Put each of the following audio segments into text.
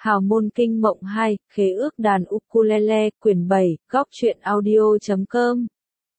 Hào môn kinh mộng 2, khế ước đàn ukulele, quyển 7, góc truyện audio.com.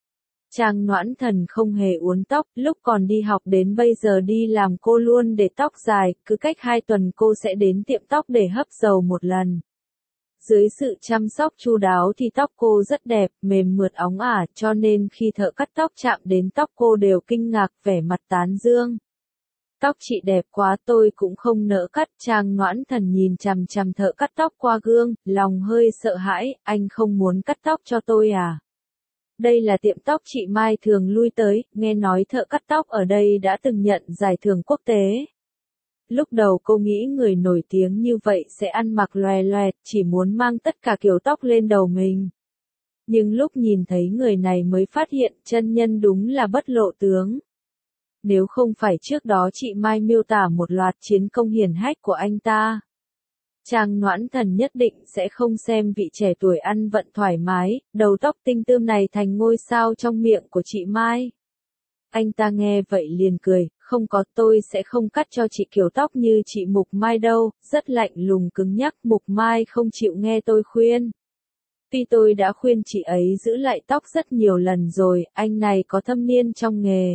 Trang Noãn Thần không hề uốn tóc, lúc còn đi học đến bây giờ đi làm cô luôn để tóc dài, cứ cách 2 tuần cô sẽ đến tiệm tóc để hấp dầu một lần. Dưới sự chăm sóc chu đáo thì tóc cô rất đẹp, mềm mượt óng ả, cho nên khi thợ cắt tóc chạm đến tóc cô đều kinh ngạc, vẻ mặt tán dương. Tóc chị đẹp quá, tôi cũng không nỡ cắt. Trang Noãn Thần nhìn chằm chằm thợ cắt tóc qua gương, lòng hơi sợ hãi, anh không muốn cắt tóc cho tôi à? Đây là tiệm tóc chị Mai thường lui tới, nghe nói thợ cắt tóc ở đây đã từng nhận giải thưởng quốc tế. Lúc đầu cô nghĩ người nổi tiếng như vậy sẽ ăn mặc loè loẹt, chỉ muốn mang tất cả kiểu tóc lên đầu mình. Nhưng lúc nhìn thấy người này mới phát hiện chân nhân đúng là bất lộ tướng. Nếu không phải trước đó chị Mai miêu tả một loạt chiến công hiển hách của anh ta, Trang Noãn Thần nhất định sẽ không xem vị trẻ tuổi ăn vận thoải mái, đầu tóc tinh tươm này thành ngôi sao trong miệng của chị Mai. Anh ta nghe vậy liền cười, không có, tôi sẽ không cắt cho chị kiểu tóc như chị Mục Mai đâu, rất lạnh lùng cứng nhắc. Mục Mai không chịu nghe tôi khuyên. Tuy tôi đã khuyên chị ấy giữ lại tóc rất nhiều lần rồi, anh này có thâm niên trong nghề.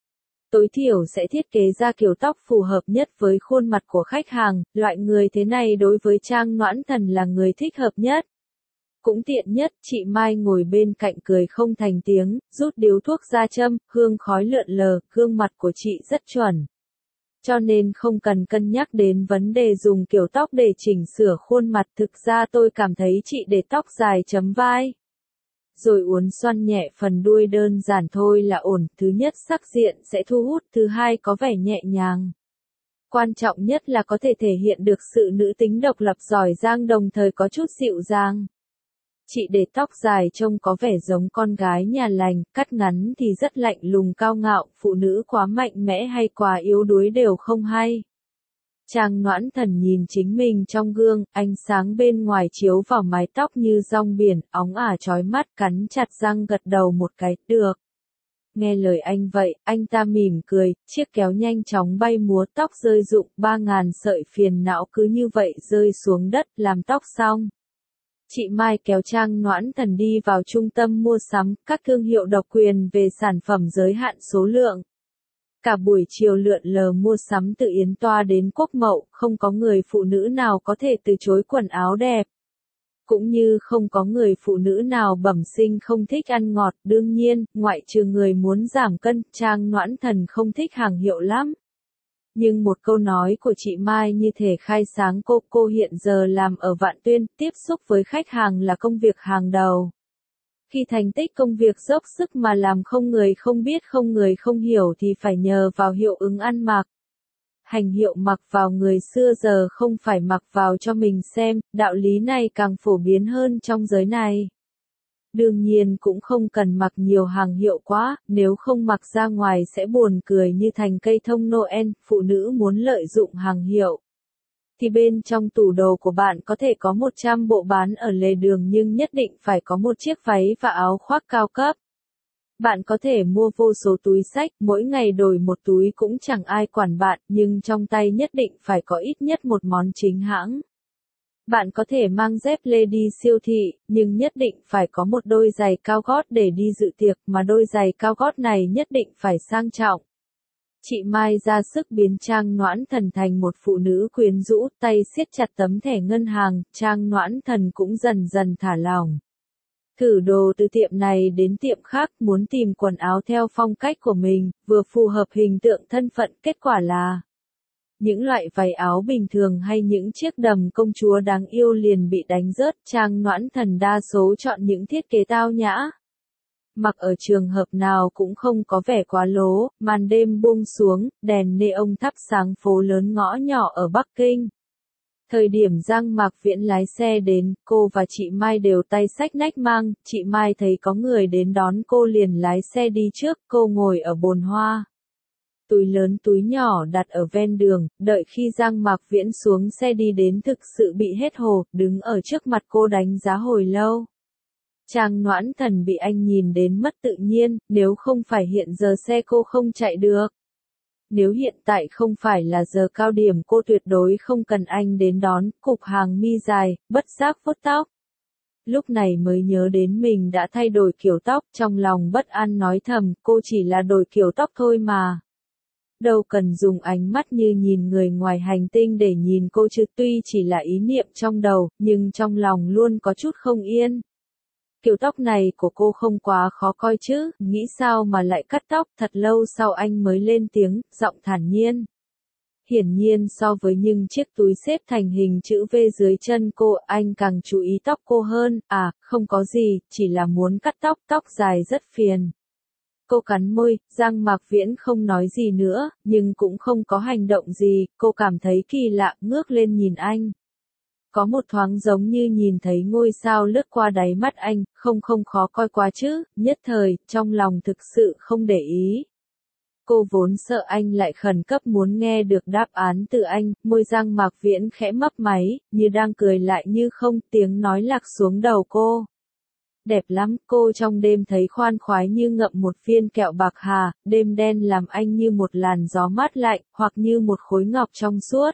Tối thiểu sẽ thiết kế ra kiểu tóc phù hợp nhất với khuôn mặt của khách hàng, loại người thế này đối với Trang Noãn Thần là người thích hợp nhất. Cũng tiện nhất, chị Mai ngồi bên cạnh cười không thành tiếng, rút điếu thuốc ra châm, hương khói lượn lờ, gương mặt của chị rất chuẩn. Cho nên không cần cân nhắc đến vấn đề dùng kiểu tóc để chỉnh sửa khuôn mặt, thực ra tôi cảm thấy chị để tóc dài chấm vai. Rồi uốn xoăn nhẹ phần đuôi đơn giản thôi là ổn, thứ nhất sắc diện sẽ thu hút, thứ hai có vẻ nhẹ nhàng. Quan trọng nhất là có thể thể hiện được sự nữ tính độc lập giỏi giang đồng thời có chút dịu dàng. Chị để tóc dài trông có vẻ giống con gái nhà lành, cắt ngắn thì rất lạnh lùng cao ngạo, phụ nữ quá mạnh mẽ hay quá yếu đuối đều không hay. Trang Noãn Thần nhìn chính mình trong gương, ánh sáng bên ngoài chiếu vào mái tóc như rong biển, óng ả chói mắt, cắn chặt răng gật đầu một cái, được. Nghe lời anh vậy, anh ta mỉm cười, chiếc kéo nhanh chóng bay múa, tóc rơi rụng, 3.000 sợi phiền não cứ như vậy rơi xuống đất, làm tóc xong. Chị Mai kéo Trang Noãn Thần đi vào trung tâm mua sắm, các thương hiệu độc quyền về sản phẩm giới hạn số lượng. Cả buổi chiều lượn lờ mua sắm từ Yến Toa đến Quốc Mậu, không có người phụ nữ nào có thể từ chối quần áo đẹp. Cũng như không có người phụ nữ nào bẩm sinh không thích ăn ngọt, đương nhiên, ngoại trừ người muốn giảm cân, Trang Noãn Thần không thích hàng hiệu lắm. Nhưng một câu nói của chị Mai như thể khai sáng cô hiện giờ làm ở Vạn Tuyên, tiếp xúc với khách hàng là công việc hàng đầu. Khi thành tích công việc dốc sức mà làm không người không biết không người không hiểu thì phải nhờ vào hiệu ứng ăn mặc. Hành hiệu mặc vào người xưa giờ không phải mặc vào cho mình xem, đạo lý này càng phổ biến hơn trong giới này. Đương nhiên cũng không cần mặc nhiều hàng hiệu quá, nếu không mặc ra ngoài sẽ buồn cười như thành cây thông Noel. Phụ nữ muốn lợi dụng hàng hiệu thì bên trong tủ đồ của bạn có thể có 100 bộ bán ở lề đường nhưng nhất định phải có một chiếc váy và áo khoác cao cấp. Bạn có thể mua vô số túi xách, mỗi ngày đổi một túi cũng chẳng ai quản bạn, nhưng trong tay nhất định phải có ít nhất một món chính hãng. Bạn có thể mang dép lê đi siêu thị, nhưng nhất định phải có một đôi giày cao gót để đi dự tiệc, mà đôi giày cao gót này nhất định phải sang trọng. Chị Mai ra sức biến Trang Noãn Thần thành một phụ nữ quyến rũ, tay siết chặt tấm thẻ ngân hàng, Trang Noãn Thần cũng dần dần thả lỏng. Thử đồ từ tiệm này đến tiệm khác, muốn tìm quần áo theo phong cách của mình, vừa phù hợp hình tượng thân phận, kết quả là những loại váy áo bình thường hay những chiếc đầm công chúa đáng yêu liền bị đánh rớt. Trang Noãn Thần đa số chọn những thiết kế tao nhã. Mặc ở trường hợp nào cũng không có vẻ quá lố, màn đêm buông xuống, đèn neon thắp sáng phố lớn ngõ nhỏ ở Bắc Kinh. Thời điểm Giang Mạc Viễn lái xe đến, cô và chị Mai đều tay xách nách mang, chị Mai thấy có người đến đón cô liền lái xe đi trước, cô ngồi ở bồn hoa. Túi lớn túi nhỏ đặt ở ven đường, đợi khi Giang Mạc Viễn xuống xe đi đến thực sự bị hết hồn, đứng ở trước mặt cô đánh giá hồi lâu. Trang Noãn Thần bị anh nhìn đến mất tự nhiên, nếu không phải hiện giờ xe cô không chạy được. Nếu hiện tại không phải là giờ cao điểm cô tuyệt đối không cần anh đến đón, cụp hàng mi dài, bất giác vuốt tóc. Lúc này mới nhớ đến mình đã thay đổi kiểu tóc, trong lòng bất an nói thầm, cô chỉ là đổi kiểu tóc thôi mà. Đâu cần dùng ánh mắt như nhìn người ngoài hành tinh để nhìn cô chứ, tuy chỉ là ý niệm trong đầu, nhưng trong lòng luôn có chút không yên. Kiểu tóc này của cô không quá khó coi chứ, nghĩ sao mà lại cắt tóc, thật lâu sau anh mới lên tiếng, giọng thản nhiên. Hiển nhiên so với những chiếc túi xếp thành hình chữ V dưới chân cô, anh càng chú ý tóc cô hơn, không có gì, chỉ là muốn cắt tóc, tóc dài rất phiền. Cô cắn môi, Giang Mạc Viễn không nói gì nữa, nhưng cũng không có hành động gì, cô cảm thấy kỳ lạ, ngước lên nhìn anh. Có một thoáng giống như nhìn thấy ngôi sao lướt qua đáy mắt anh, không khó coi quá chứ, nhất thời, trong lòng thực sự không để ý. Cô vốn sợ anh lại khẩn cấp muốn nghe được đáp án từ anh, môi Giang Mạc Viễn khẽ mấp máy, như đang cười lại như không, tiếng nói lạc xuống đầu cô. Đẹp lắm, cô trong đêm thấy khoan khoái như ngậm một viên kẹo bạc hà, đêm đen làm anh như một làn gió mát lạnh, hoặc như một khối ngọc trong suốt.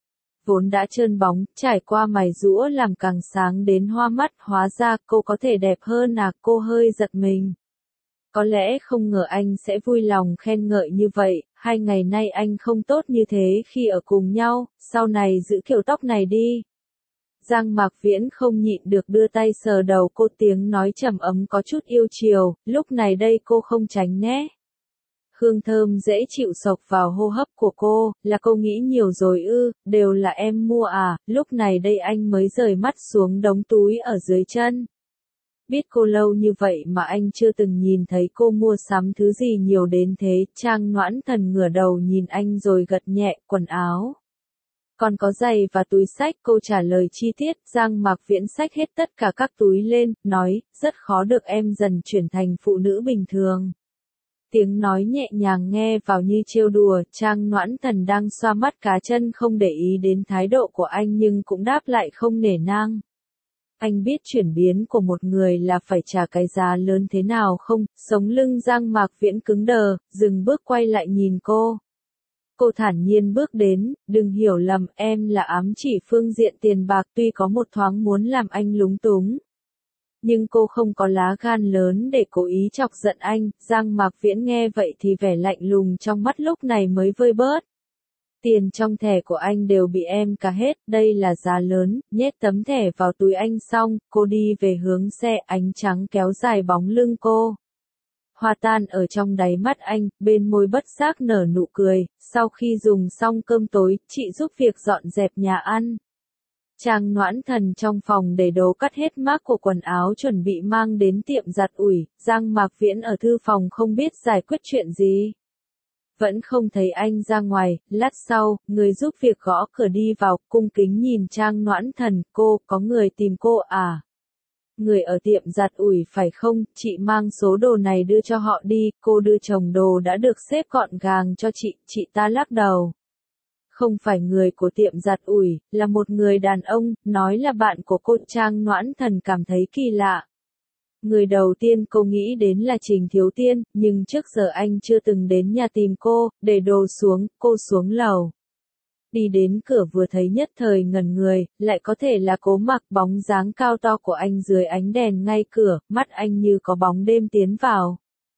Vốn đã trơn bóng, trải qua mài rũa làm càng sáng đến hoa mắt, hóa ra cô có thể đẹp hơn cô hơi giật mình. Có lẽ không ngờ anh sẽ vui lòng khen ngợi như vậy, 2 ngày nay anh không tốt như thế khi ở cùng nhau, sau này giữ kiểu tóc này đi. Giang Mạc Viễn không nhịn được đưa tay sờ đầu cô, tiếng nói trầm ấm có chút yêu chiều, lúc này đây cô không tránh né. Hương thơm dễ chịu sộc vào hô hấp của cô, là cô nghĩ nhiều rồi ư, đều là em mua lúc này đây anh mới rời mắt xuống đống túi ở dưới chân. Biết cô lâu như vậy mà anh chưa từng nhìn thấy cô mua sắm thứ gì nhiều đến thế, Trang Noãn Thần ngửa đầu nhìn anh rồi gật nhẹ, quần áo. Còn có giày và túi xách, cô trả lời chi tiết, Giang Mạc Viễn xách hết tất cả các túi lên, nói, rất khó được em dần chuyển thành phụ nữ bình thường. Tiếng nói nhẹ nhàng nghe vào như trêu đùa, Trang Noãn Thần đang xoa mắt cá chân không để ý đến thái độ của anh nhưng cũng đáp lại không nể nang. Anh biết chuyển biến của một người là phải trả cái giá lớn thế nào không, sống lưng Giang Mạc Viễn cứng đờ, dừng bước quay lại nhìn cô. Cô thản nhiên bước đến, đừng hiểu lầm, em là ám chỉ phương diện tiền bạc, tuy có một thoáng muốn làm anh lúng túng. Nhưng cô không có lá gan lớn để cố ý chọc giận anh, Giang Mạc Viễn nghe vậy thì vẻ lạnh lùng trong mắt lúc này mới vơi bớt. Tiền trong thẻ của anh đều bị em cả hết, đây là giá lớn, nhét tấm thẻ vào túi anh xong, cô đi về hướng xe, ánh trắng kéo dài bóng lưng cô. Hoa tan ở trong đáy mắt anh, bên môi bất giác nở nụ cười, sau khi dùng xong cơm tối, chị giúp việc dọn dẹp nhà ăn. Trang Noãn Thần trong phòng để đồ cắt hết mác của quần áo chuẩn bị mang đến tiệm giặt ủi, Giang Mạc Viễn ở thư phòng không biết giải quyết chuyện gì. Vẫn không thấy anh ra ngoài, lát sau, người giúp việc gõ cửa đi vào, cung kính nhìn Trang Noãn Thần, cô, có người tìm cô à? Người ở tiệm giặt ủi phải không, chị mang số đồ này đưa cho họ đi, cô đưa chồng đồ đã được xếp gọn gàng cho chị ta lắc đầu. Không phải người của tiệm giặt ủi, là một người đàn ông, nói là bạn của cô. Trang Noãn Thần cảm thấy kỳ lạ. Người đầu tiên cô nghĩ đến là Trình Thiếu Tiên, nhưng trước giờ anh chưa từng đến nhà tìm cô, để đồ xuống, cô xuống lầu. Đi đến cửa vừa thấy nhất thời ngẩn người, lại có thể là Cố Mặc, bóng dáng cao to của anh dưới ánh đèn ngay cửa, mắt anh như có bóng đêm tiến vào.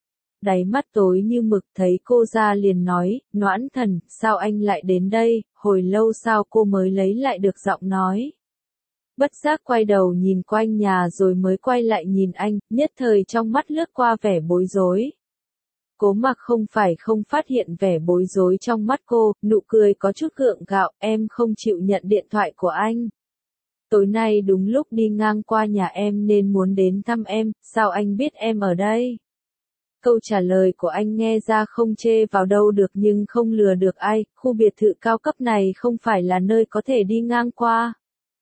Đáy mắt tối như mực, thấy cô ra liền nói, Noãn Thần, sao anh lại đến đây, hồi lâu sau cô mới lấy lại được giọng nói. Bất giác quay đầu nhìn quanh nhà rồi mới quay lại nhìn anh, nhất thời trong mắt lướt qua vẻ bối rối. Cố Mặc không phải không phát hiện vẻ bối rối trong mắt cô, nụ cười có chút gượng gạo, em không chịu nhận điện thoại của anh. Tối nay đúng lúc đi ngang qua nhà em nên muốn đến thăm em, sao anh biết em ở đây? Câu trả lời của anh nghe ra không chê vào đâu được nhưng không lừa được ai, khu biệt thự cao cấp này không phải là nơi có thể đi ngang qua.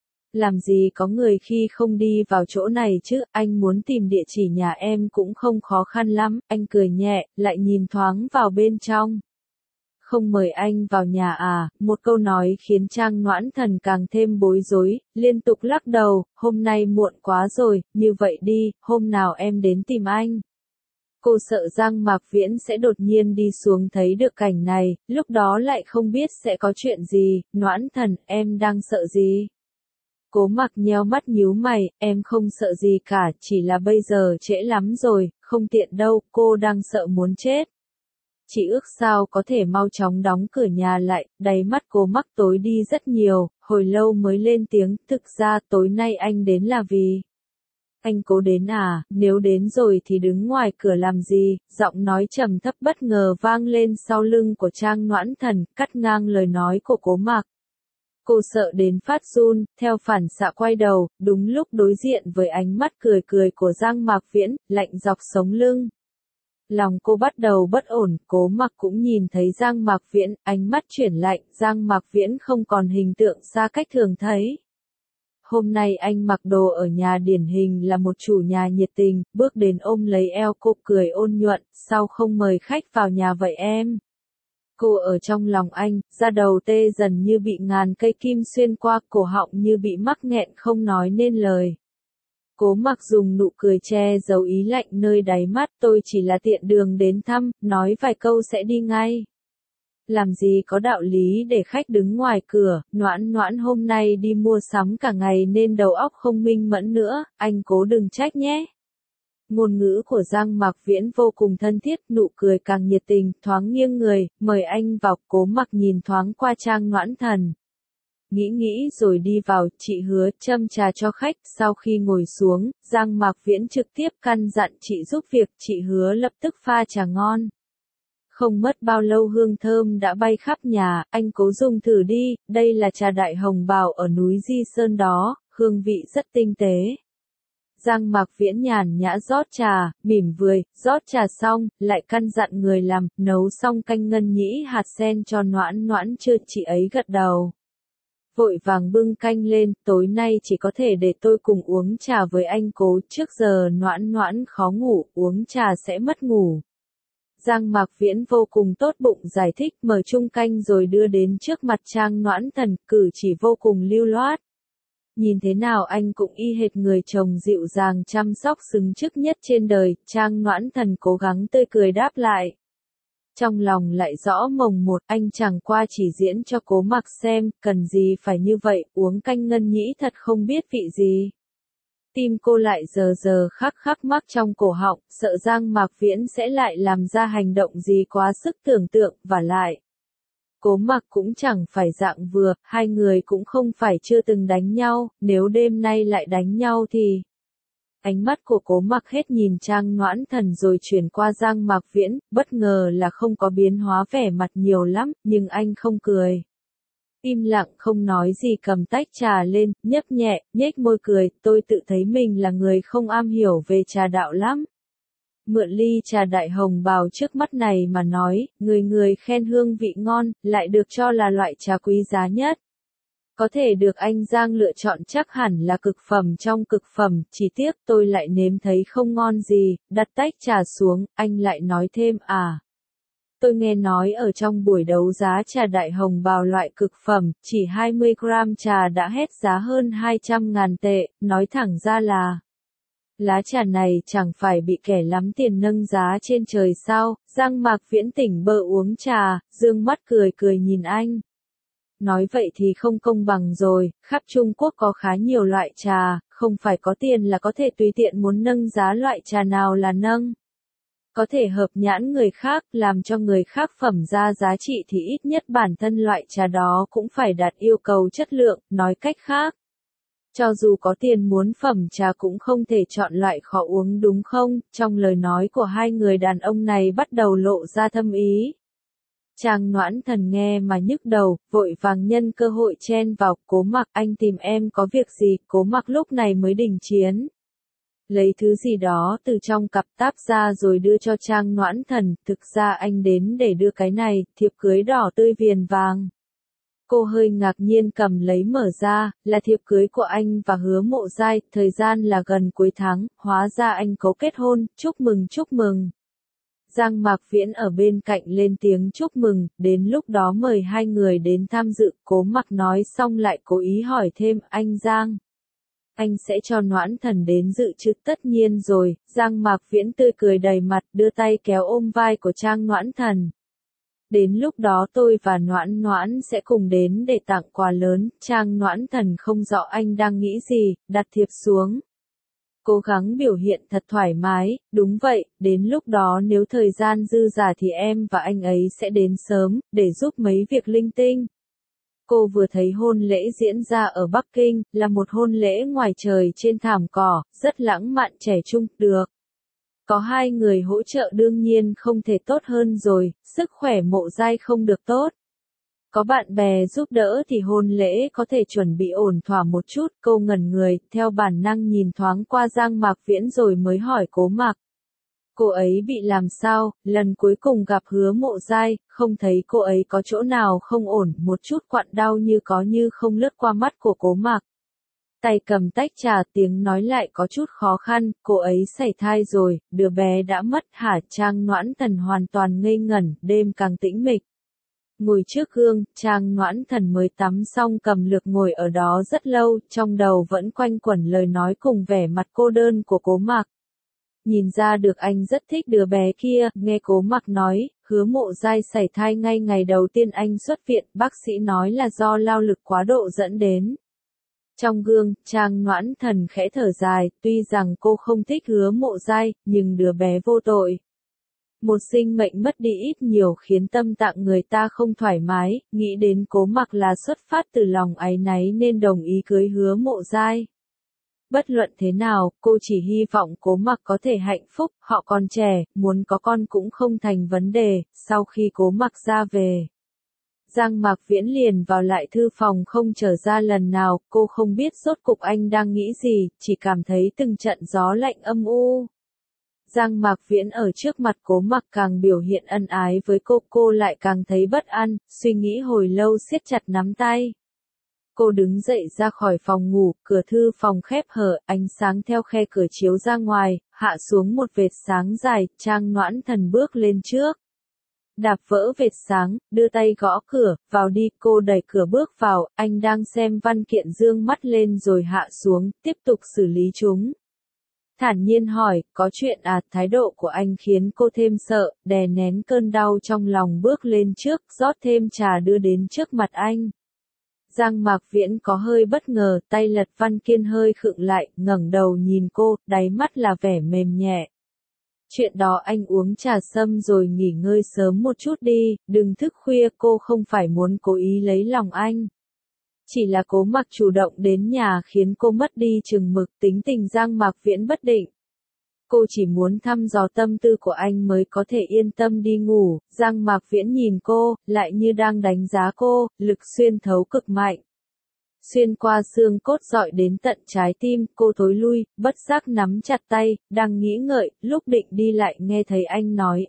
Làm gì có người khi không đi vào chỗ này chứ, anh muốn tìm địa chỉ nhà em cũng không khó khăn lắm, anh cười nhẹ, lại nhìn thoáng vào bên trong. Không mời anh vào nhà à, một câu nói khiến Trang Noãn Thần càng thêm bối rối, liên tục lắc đầu, hôm nay muộn quá rồi, như vậy đi, hôm nào em đến tìm anh. Cô sợ Giang Mạc Viễn sẽ đột nhiên đi xuống thấy được cảnh này, lúc đó lại không biết sẽ có chuyện gì. Noãn Thần, em đang sợ gì? Cố Mặc nheo mắt nhíu mày, em không sợ gì cả, chỉ là bây giờ trễ lắm rồi, không tiện đâu, cô đang sợ muốn chết. Chị ước sao có thể mau chóng đóng cửa nhà lại, đáy mắt Cố Mặc tối đi rất nhiều, hồi lâu mới lên tiếng, thực ra tối nay anh đến là vì... Anh Cố đến à, nếu đến rồi thì đứng ngoài cửa làm gì, giọng nói trầm thấp bất ngờ vang lên sau lưng của Trang Noãn Thần, cắt ngang lời nói của Cố Mặc. Cô sợ đến phát run, theo phản xạ quay đầu, đúng lúc đối diện với ánh mắt cười cười của Giang Mạc Viễn, lạnh dọc sống lưng. Lòng cô bắt đầu bất ổn, Cố Mặc cũng nhìn thấy Giang Mạc Viễn, ánh mắt chuyển lạnh, Giang Mạc Viễn không còn hình tượng xa cách thường thấy. Hôm nay anh mặc đồ ở nhà điển hình là một chủ nhà nhiệt tình, bước đến ôm lấy eo cô cười ôn nhuận, sao không mời khách vào nhà vậy em? Cô ở trong lòng anh, da đầu tê dần như bị ngàn cây kim xuyên qua, cổ họng như bị mắc nghẹn không nói nên lời. Cố Mặc dùng nụ cười che giấu ý lạnh nơi đáy mắt, tôi chỉ là tiện đường đến thăm, nói vài câu sẽ đi ngay. Làm gì có đạo lý để khách đứng ngoài cửa, Noãn Noãn hôm nay đi mua sắm cả ngày nên đầu óc không minh mẫn nữa, anh Cố đừng trách nhé. Ngôn ngữ của Giang Mạc Viễn vô cùng thân thiết, nụ cười càng nhiệt tình, thoáng nghiêng người, mời anh vào. Cố Mặc nhìn thoáng qua Trang Noãn Thần. Nghĩ rồi đi vào, chị hứa châm trà cho khách, sau khi ngồi xuống, Giang Mạc Viễn trực tiếp căn dặn chị giúp việc, chị hứa lập tức pha trà ngon. Không mất bao lâu hương thơm đã bay khắp nhà, anh Cố dùng thử đi, đây là trà Đại Hồng Bào ở núi Di Sơn đó, hương vị rất tinh tế. Giang Mạc Viễn nhàn nhã rót trà, mỉm cười, rót trà xong, lại căn dặn người làm, nấu xong canh ngân nhĩ hạt sen cho Noãn Noãn chưa, chị ấy gật đầu. Vội vàng bưng canh lên, tối nay chỉ có thể để tôi cùng uống trà với anh Cố, trước giờ Noãn Noãn khó ngủ, uống trà sẽ mất ngủ. Giang Mạc Viễn vô cùng tốt bụng giải thích, mở chung canh rồi đưa đến trước mặt Trang Noãn Thần, cử chỉ vô cùng lưu loát. Nhìn thế nào anh cũng y hệt người chồng dịu dàng chăm sóc xứng chức nhất trên đời, Trang Noãn Thần cố gắng tươi cười đáp lại. Trong lòng lại rõ mồng một, anh chẳng qua chỉ diễn cho Cố Mặc xem, cần gì phải như vậy, uống canh ngân nhĩ thật không biết vị gì. Tim cô lại giờ khắc mắc trong cổ họng, sợ Giang Mạc Viễn sẽ lại làm ra hành động gì quá sức tưởng tượng, và lại. Cố Mặc cũng chẳng phải dạng vừa, hai người cũng không phải chưa từng đánh nhau, nếu đêm nay lại đánh nhau thì... Ánh mắt của Cố Mặc hết nhìn Trang Noãn Thần rồi chuyển qua Giang Mạc Viễn, bất ngờ là không có biến hóa vẻ mặt nhiều lắm, nhưng anh không cười. Im lặng không nói gì cầm tách trà lên, nhấp nhẹ, nhếch môi cười, tôi tự thấy mình là người không am hiểu về trà đạo lắm. Mượn ly trà Đại Hồng Bào trước mắt này mà nói, người khen hương vị ngon, lại được cho là loại trà quý giá nhất. Có thể được anh Giang lựa chọn chắc hẳn là cực phẩm trong cực phẩm, chỉ tiếc tôi lại nếm thấy không ngon gì, đặt tách trà xuống, anh lại nói thêm à. Tôi nghe nói ở trong buổi đấu giá trà Đại Hồng Bào loại cực phẩm, chỉ 20 gram trà đã hết giá hơn 200.000 tệ, nói thẳng ra là... Lá trà này chẳng phải bị kẻ lắm tiền nâng giá trên trời sao, Giang Mạc Viễn tỉnh bơ uống trà, dương mắt cười nhìn anh. Nói vậy thì không công bằng rồi, khắp Trung Quốc có khá nhiều loại trà, không phải có tiền là có thể tùy tiện muốn nâng giá loại trà nào là nâng. Có thể hợp nhãn người khác, làm cho người khác phẩm ra giá trị thì ít nhất bản thân loại trà đó cũng phải đạt yêu cầu chất lượng, nói cách khác. Cho dù có tiền muốn phẩm trà cũng không thể chọn loại khó uống đúng không? Trong lời nói của hai người đàn ông này bắt đầu lộ ra thâm ý. Trang Noãn Thần nghe mà nhức đầu, vội vàng nhân cơ hội chen vào, Cố Mặc anh tìm em có việc gì, Cố Mặc lúc này mới đình chiến. Lấy thứ gì đó từ trong cặp táp ra rồi đưa cho Trang Noãn Thần, thực ra anh đến để đưa cái này, thiệp cưới đỏ tươi viền vàng. Cô hơi ngạc nhiên cầm lấy mở ra, là thiệp cưới của anh và Hứa Mộ Giai, thời gian là gần cuối tháng, hóa ra anh Cố kết hôn, chúc mừng. Giang Mạc Viễn ở bên cạnh lên tiếng chúc mừng, đến lúc đó mời hai người đến tham dự, Cố Mặc nói xong lại cố ý hỏi thêm, anh Giang. anh sẽ cho Noãn Thần đến dự chứ? Tất nhiên rồi, Giang Mạc Viễn tươi cười đầy mặt, đưa tay kéo ôm vai của Trang Noãn Thần. Đến lúc đó tôi và Noãn Noãn sẽ cùng đến để tặng quà lớn. Trang Noãn Thần không rõ anh đang nghĩ gì, đặt thiệp xuống. Cố gắng biểu hiện thật thoải mái, đúng vậy, đến lúc đó nếu thời gian dư dả thì em và anh ấy sẽ đến sớm, để giúp mấy việc linh tinh. Cô vừa thấy hôn lễ diễn ra ở Bắc Kinh, là một hôn lễ ngoài trời trên thảm cỏ, rất lãng mạn trẻ trung, được. Có hai người hỗ trợ đương nhiên không thể tốt hơn rồi, sức khỏe Mộ Giai không được tốt. Có bạn bè giúp đỡ thì hôn lễ có thể chuẩn bị ổn thỏa một chút, cô ngẩn người, theo bản năng nhìn thoáng qua Giang Mạc Viễn rồi mới hỏi Cố Mặc. Cô ấy bị làm sao? Lần cuối cùng gặp Hứa Mộ Giai, không thấy cô ấy có chỗ nào không ổn, một chút quặn đau như có như không lướt qua mắt của Cố Mặc. Tay cầm tách trà, tiếng nói lại có chút khó khăn, cô ấy sảy thai rồi, đứa bé đã mất hả? Trang Noãn Thần hoàn toàn ngây ngẩn, đêm càng tĩnh mịch. Ngồi trước gương, Trang Noãn Thần mới tắm xong cầm lược ngồi ở đó rất lâu, trong đầu vẫn quanh quẩn lời nói cùng vẻ mặt cô đơn của Cố Mặc. Nhìn ra được anh rất thích đứa bé kia, nghe Cố Mặc nói, Hứa Mộ Giai sảy thai ngay ngày đầu tiên anh xuất viện, bác sĩ nói là do lao lực quá độ dẫn đến. Trong gương, Trang Noãn Thần khẽ thở dài, tuy rằng cô không thích Hứa Mộ Giai, nhưng đứa bé vô tội. Một sinh mệnh mất đi ít nhiều khiến tâm tạng người ta không thoải mái, nghĩ đến Cố Mặc là xuất phát từ lòng áy náy nên đồng ý cưới Hứa Mộ Giai. Bất luận thế nào, cô chỉ hy vọng Cố Mặc có thể hạnh phúc, họ còn trẻ, muốn có con cũng không thành vấn đề. Sau khi Cố Mặc ra về, Giang Mạc Viễn liền vào lại thư phòng không trở ra lần nào, cô không biết rốt cục anh đang nghĩ gì, chỉ cảm thấy từng trận gió lạnh âm u. Giang Mạc Viễn ở trước mặt Cố Mặc càng biểu hiện ân ái với cô lại càng thấy bất an, suy nghĩ hồi lâu siết chặt nắm tay. Cô đứng dậy ra khỏi phòng ngủ, cửa thư phòng khép hở, ánh sáng theo khe cửa chiếu ra ngoài, hạ xuống một vệt sáng dài, Trang Noãn Thần bước lên trước. Đạp vỡ vệt sáng, đưa tay gõ cửa, vào đi, cô đẩy cửa bước vào, anh đang xem văn kiện dương mắt lên rồi hạ xuống, tiếp tục xử lý chúng. Thản nhiên hỏi, có chuyện à? Thái độ của anh khiến cô thêm sợ, đè nén cơn đau trong lòng bước lên trước, rót thêm trà đưa đến trước mặt anh. Giang Mạc Viễn có hơi bất ngờ, tay lật văn kiện hơi khựng lại, ngẩng đầu nhìn cô, đáy mắt là vẻ mềm nhẹ. Chuyện đó anh uống trà sâm rồi nghỉ ngơi sớm một chút đi, đừng thức khuya, cô không phải muốn cố ý lấy lòng anh. Chỉ là Cố Mặc chủ động đến nhà khiến cô mất đi chừng mực, tính tình Giang Mạc Viễn bất định. Cô chỉ muốn thăm dò tâm tư của anh mới có thể yên tâm đi ngủ. Giang Mạc Viễn nhìn cô, lại như đang đánh giá cô, lực xuyên thấu cực mạnh. Xuyên qua xương cốt dọi đến tận trái tim, cô thối lui, bất giác nắm chặt tay, đang nghĩ ngợi, lúc định đi lại nghe thấy anh nói,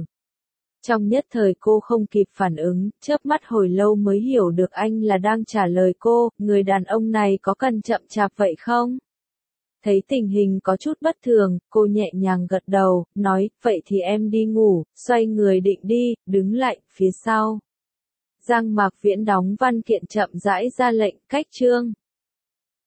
Trong nhất thời cô không kịp phản ứng, chớp mắt hồi lâu mới hiểu được anh là đang trả lời cô, người đàn ông này có cần chậm chạp vậy không? Thấy tình hình có chút bất thường, cô nhẹ nhàng gật đầu, nói, vậy thì em đi ngủ, xoay người định đi, đứng lại, phía sau. Giang Mạc Viễn đóng văn kiện chậm rãi ra lệnh, cách chương.